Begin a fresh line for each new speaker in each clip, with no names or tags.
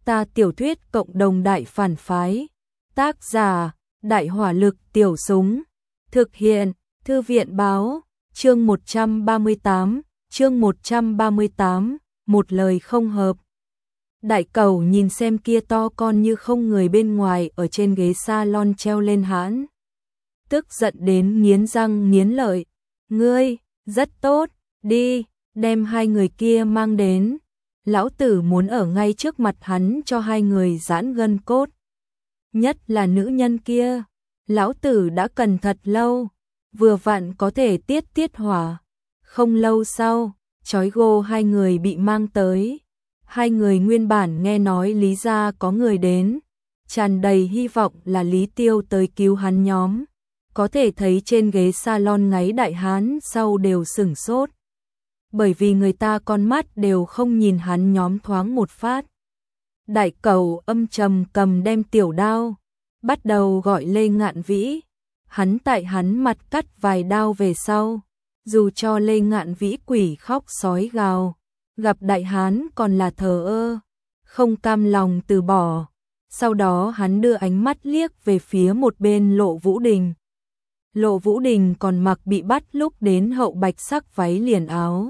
Ta tiểu thuyết cộng đồng đại phản phái. Tác giả, Đại hỏa lực tiểu súng. Thực hiện, Thư viện báo, chương 138, một lời không hợp. Đại Cẩu nhìn xem kia to con như không người bên ngoài ở trên ghế salon treo lên hãn. Tức giận đến nghiến răng nghiến lợi. Ngươi, rất tốt, đi, đem hai người kia mang đến. Lão tử muốn ở ngay trước mặt hắn cho hai người giãn gân cốt. Nhất là nữ nhân kia, lão tử đã cần thật lâu, vừa vặn có thể tiết hỏa. Không lâu sau, chói gô hai người bị mang tới. Hai người nguyên bản nghe nói Lý gia có người đến, tràn đầy hy vọng là Lý Tiêu tới cứu hắn nhóm. Có thể thấy trên ghế salon ngáy đại hán sau đều sửng sốt. Bởi vì người ta con mắt đều không nhìn hắn nhóm thoáng một phát. Đại Cẩu âm trầm cầm đem tiểu đao, bắt đầu gọi Lê Ngạn Vĩ. Hắn tại hắn mặt cắt vài đao về sau, dù cho Lê Ngạn Vĩ quỷ khóc sói gào, gặp đại hán còn là thờ ơ, không cam lòng từ bỏ. Sau đó hắn đưa ánh mắt liếc về phía một bên Lộ Vũ Đình. Lộ Vũ Đình còn mặc bị bắt lúc đến hậu bạch sắc váy liền áo.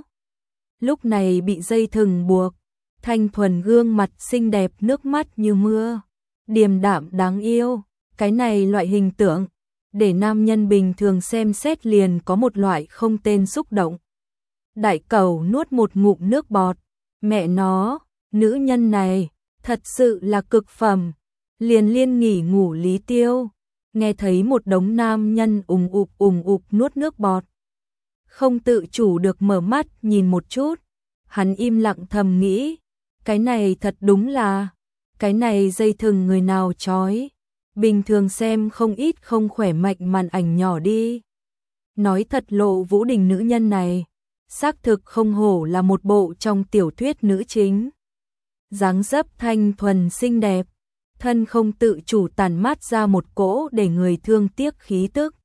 Lúc này bị dây thừng buộc, thanh thuần gương mặt xinh đẹp nước mắt như mưa, điềm đạm đáng yêu. Cái này loại hình tượng, để nam nhân bình thường xem xét liền có một loại không tên xúc động. Đại Cẩu nuốt một ngụm nước bọt, mẹ nó, nữ nhân này, thật sự là cực phẩm. Liền liên nghỉ ngủ Lý Tiêu, nghe thấy một đống nam nhân ùng ục nuốt nước bọt. Không tự chủ được mở mắt nhìn một chút, hắn im lặng thầm nghĩ, cái này thật đúng là, cái này dây thừng người nào trói, bình thường xem không ít không khỏe mạnh màn ảnh nhỏ đi. Nói thật Lộ Vũ Đình nữ nhân này, xác thực không hổ là một bộ trong tiểu thuyết nữ chính. Dáng dấp thanh thuần xinh đẹp, thân không tự chủ tản mát ra một cỗ để người thương tiếc khí tức.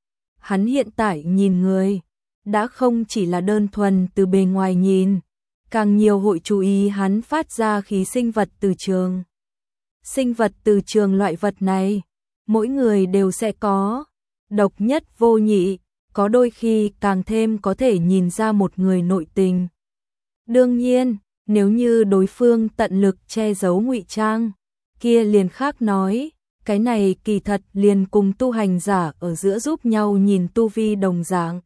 Hắn hiện tại nhìn người, đã không chỉ là đơn thuần từ bề ngoài nhìn, càng nhiều hội chú ý hắn phát ra khí sinh vật từ trường. Sinh vật từ trường loại vật này, mỗi người đều sẽ có, độc nhất vô nhị, có đôi khi càng thêm có thể nhìn ra một người nội tình. Đương nhiên, nếu như đối phương tận lực che giấu ngụy trang, kia liền khác nói, cái này kỳ thật liền cùng tu hành giả ở giữa giúp nhau nhìn tu vi đồng dạng.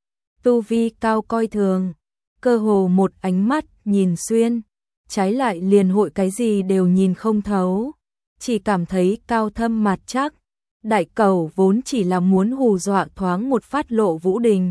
Tu vi cao coi thường, cơ hồ một ánh mắt nhìn xuyên, trái lại liền hội cái gì đều nhìn không thấu, chỉ cảm thấy cao thâm mạt chắc. Đại Cẩu vốn chỉ là muốn hù dọa thoáng một phát Lộ Vũ Đình.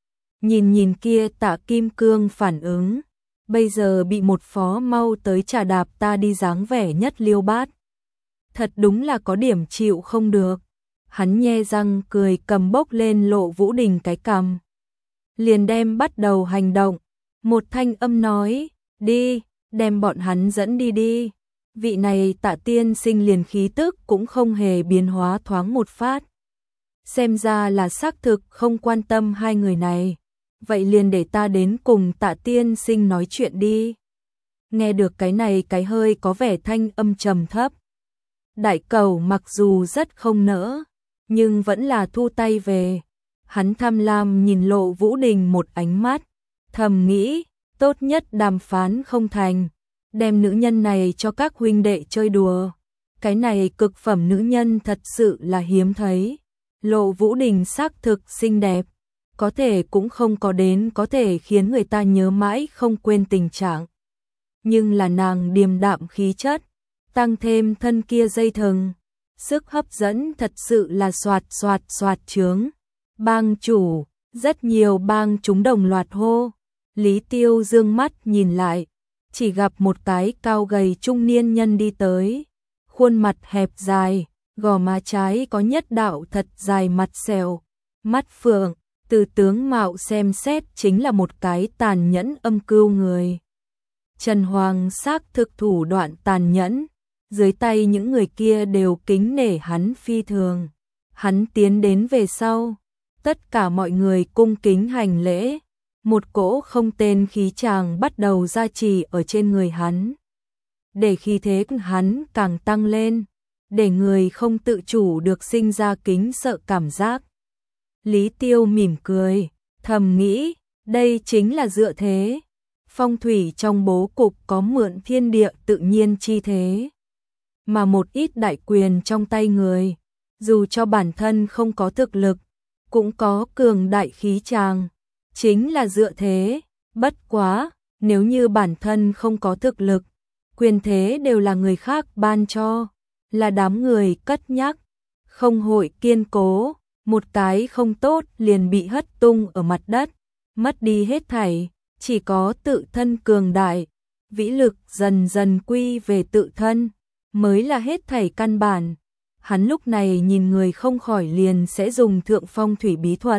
Nhìn kia Tạ Kim Cương phản ứng, bây giờ bị một phó mau tới trà đạp ta đi dáng vẻ nhất liêu bát. Thật đúng là có điểm chịu không được. Hắn nhe răng cười cầm bốc lên Lộ Vũ Đình cái cằm. Liền đem bắt đầu hành động. Một thanh âm nói, đi, đem bọn hắn dẫn đi đi. Vị này Tạ tiên sinh liền khí tức cũng không hề biến hóa thoáng một phát. Xem ra là xác thực không quan tâm hai người này. Vậy liền để ta đến cùng Tạ tiên sinh nói chuyện đi. Nghe được cái này cái hơi có vẻ thanh âm trầm thấp. Đại Cẩu mặc dù rất không nỡ, nhưng vẫn là thu tay về. Hắn tham lam nhìn Lộ Vũ Đình một ánh mắt, thầm nghĩ, tốt nhất đàm phán không thành, đem nữ nhân này cho các huynh đệ chơi đùa. Cái này cực phẩm nữ nhân thật sự là hiếm thấy. Lộ Vũ Đình xác thực xinh đẹp, có thể cũng không có đến có thể khiến người ta nhớ mãi không quên tình trạng. Nhưng là nàng điềm đạm khí chất, tăng thêm thân kia dây thừng, sức hấp dẫn thật sự là xoạt trướng. Bang chủ, rất nhiều bang chúng đồng loạt hô. Lý Tiêu dương mắt nhìn lại, chỉ gặp một cái cao gầy trung niên nhân đi tới, khuôn mặt hẹp dài, gò má trái có nhất đạo thật dài mặt sẹo, mắt phượng, từ tướng mạo xem xét chính là một cái tàn nhẫn âm cưu người. Trần Hoàng xác thực thủ đoạn tàn nhẫn, dưới tay những người kia đều kính nể hắn phi thường. Hắn tiến đến về sau, tất cả mọi người cung kính hành lễ, một cỗ không tên khí tràng bắt đầu gia trì ở trên người hắn. để khí thế hắn càng tăng lên, để người không tự chủ được sinh ra kính sợ cảm giác. Lý Tiêu mỉm cười, thầm nghĩ, đây chính là dựa thế. Phong thủy trong bố cục có mượn thiên địa tự nhiên chi thế. Mà một ít đại quyền trong tay người, dù cho bản thân không có thực lực, cũng có cường đại khí tràng, chính là dựa thế. Bất quá, nếu như bản thân không có thực lực, quyền thế đều là người khác ban cho, là đám người cất nhắc, không hội kiên cố, một cái không tốt liền bị hất tung ở mặt đất, mất đi hết thảy, chỉ có tự thân cường đại, vĩ lực dần dần quy về tự thân, mới là hết thảy căn bản. Hắn lúc này nhìn người không khỏi liền sẽ dùng thượng phong thủy bí thuật.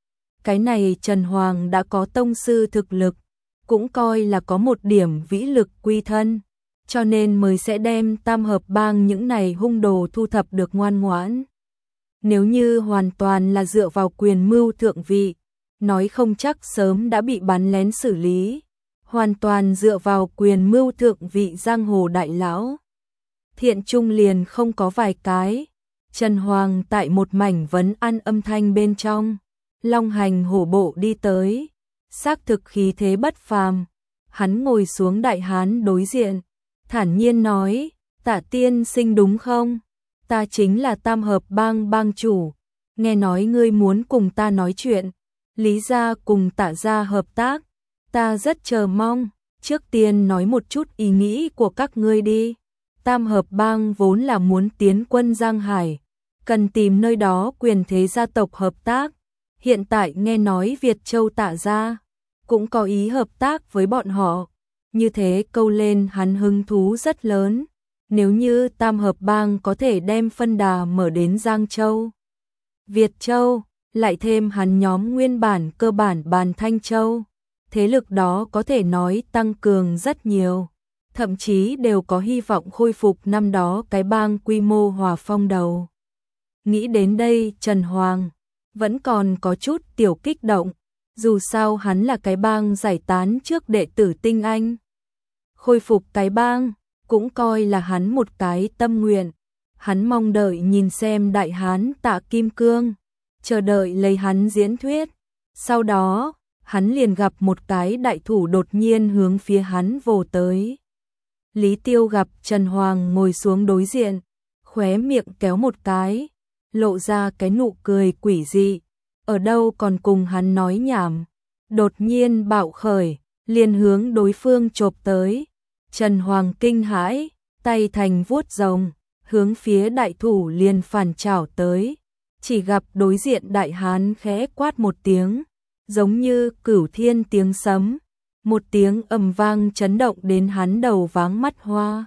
Cái này Trần Hoàng đã có tông sư thực lực, cũng coi là có một điểm vĩ lực quy thân, cho nên mới sẽ đem Tam Hợp Bang những này hung đồ thu thập được ngoan ngoãn. Nếu như hoàn toàn là dựa vào quyền mưu thượng vị, nói không chắc sớm đã bị bắn lén xử lý, hoàn toàn dựa vào quyền mưu thượng vị giang hồ đại lão. Thiện trung liền không có vài cái. Trần Hoàng tại một mảnh vấn ăn âm thanh bên trong, long hành hổ bộ đi tới, xác thực khí thế bất phàm. Hắn ngồi xuống đại hán đối diện, thản nhiên nói, Tạ tiên sinh đúng không? Ta chính là Tam Hợp Bang bang chủ, nghe nói ngươi muốn cùng ta nói chuyện, Lý gia cùng Tạ gia hợp tác, ta rất chờ mong, trước tiên nói một chút ý nghĩ của các ngươi đi. Tam Hợp Bang vốn là muốn tiến quân Giang Hải, cần tìm nơi đó quyền thế gia tộc hợp tác, hiện tại nghe nói Việt Châu Tạ gia cũng có ý hợp tác với bọn họ, như thế câu lên hắn hứng thú rất lớn. Nếu như Tam Hợp Bang có thể đem phân đà mở đến Giang Châu, Việt Châu, lại thêm hắn nhóm nguyên bản cơ bản bàn Thanh Châu, thế lực đó có thể nói tăng cường rất nhiều, thậm chí đều có hy vọng khôi phục năm đó cái bang quy mô Hòa Phong đầu. Nghĩ đến đây Trần Hoàng vẫn còn có chút tiểu kích động, dù sao hắn là cái bang giải tán trước đệ tử tinh anh. Khôi phục cái bang cũng coi là hắn một cái tâm nguyện. Hắn mong đợi nhìn xem đại hán Tạ Kim Cương, chờ đợi lấy hắn diễn thuyết. Sau đó, hắn liền gặp một cái đại thủ đột nhiên hướng phía hắn vồ tới. Lý Tiêu gặp Trần Hoàng ngồi xuống đối diện, khóe miệng kéo một cái, lộ ra cái nụ cười quỷ dị, ở đâu còn cùng hắn nói nhảm. Đột nhiên bạo khởi, liền hướng đối phương chộp tới. Trần Hoàng kinh hãi, tay thành vuốt rồng, hướng phía đại thủ liền phản chảo tới. Chỉ gặp đối diện đại hán khẽ quát một tiếng, giống như cửu thiên tiếng sấm, một tiếng ầm vang chấn động đến hắn đầu váng mắt hoa.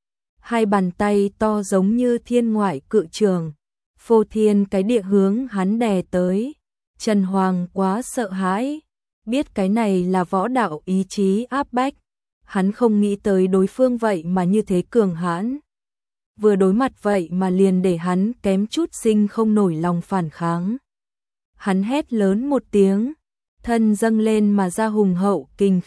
Hai bàn tay to giống như thiên ngoại cự trường, phô thiên cái địa hướng hắn đè tới. Trần Hoàng quá sợ hãi, biết cái này là võ đạo ý chí áp bách. Hắn không nghĩ tới đối phương vậy mà như thế cường hãn. Vừa đối mặt vậy mà liền để hắn kém chút sinh không nổi lòng phản kháng. Hắn hét lớn một tiếng, thân dâng lên mà ra hùng hậu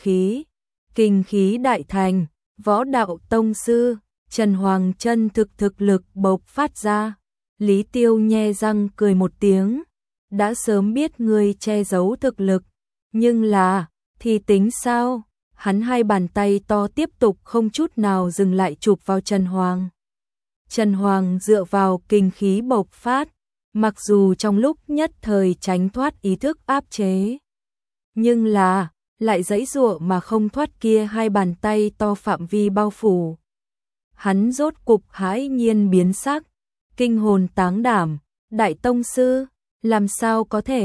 kinh khí đại thành, võ đạo tông sư. Trần Hoàng chân thực lực bộc phát ra. Lý Tiêu nhe răng cười một tiếng, đã sớm biết ngươi che giấu thực lực, nhưng là, thì tính sao? Hắn hai bàn tay to tiếp tục không chút nào dừng lại chụp vào Trần Hoàng. Trần Hoàng dựa vào kinh khí bộc phát, mặc dù trong lúc nhất thời tránh thoát ý thức áp chế, nhưng là, lại giãy giụa mà không thoát kia hai bàn tay to phạm vi bao phủ. Hắn rốt cục hãi nhiên biến sắc, kinh hồn táng đảm, đại tông sư, làm sao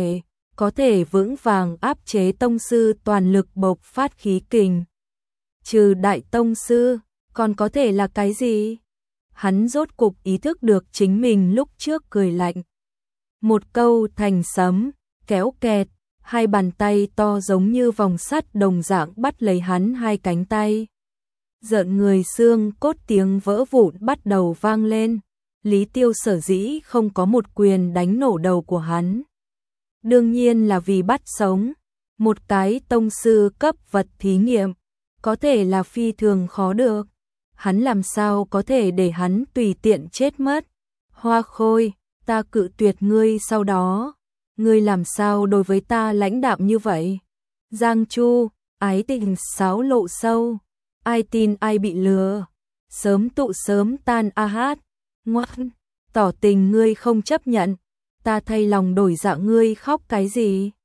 có thể vững vàng áp chế tông sư toàn lực bộc phát khí kình. Trừ đại tông sư, còn có thể là cái gì? Hắn rốt cục ý thức được chính mình lúc trước cười lạnh. Một câu thành sấm, kéo kẹt, hai bàn tay to giống như vòng sắt đồng dạng bắt lấy hắn hai cánh tay. Rợn người xương cốt tiếng vỡ vụn bắt đầu vang lên. Lý Tiêu sở dĩ không có một quyền đánh nổ đầu của hắn, đương nhiên là vì bắt sống. Một cái tông sư cấp vật thí nghiệm, có thể là phi thường khó được. hắn làm sao có thể để hắn tùy tiện chết mất. Hoa Khôi, ta cự tuyệt ngươi sau đó, ngươi làm sao đối với ta lãnh đạm như vậy? Giang Chu, ái tình sáo lộ sâu, ai tin ai bị lừa, sớm tụ sớm tan a hát, ngoan, tỏ tình ngươi không chấp nhận, ta thay lòng đổi dạ ngươi khóc cái gì?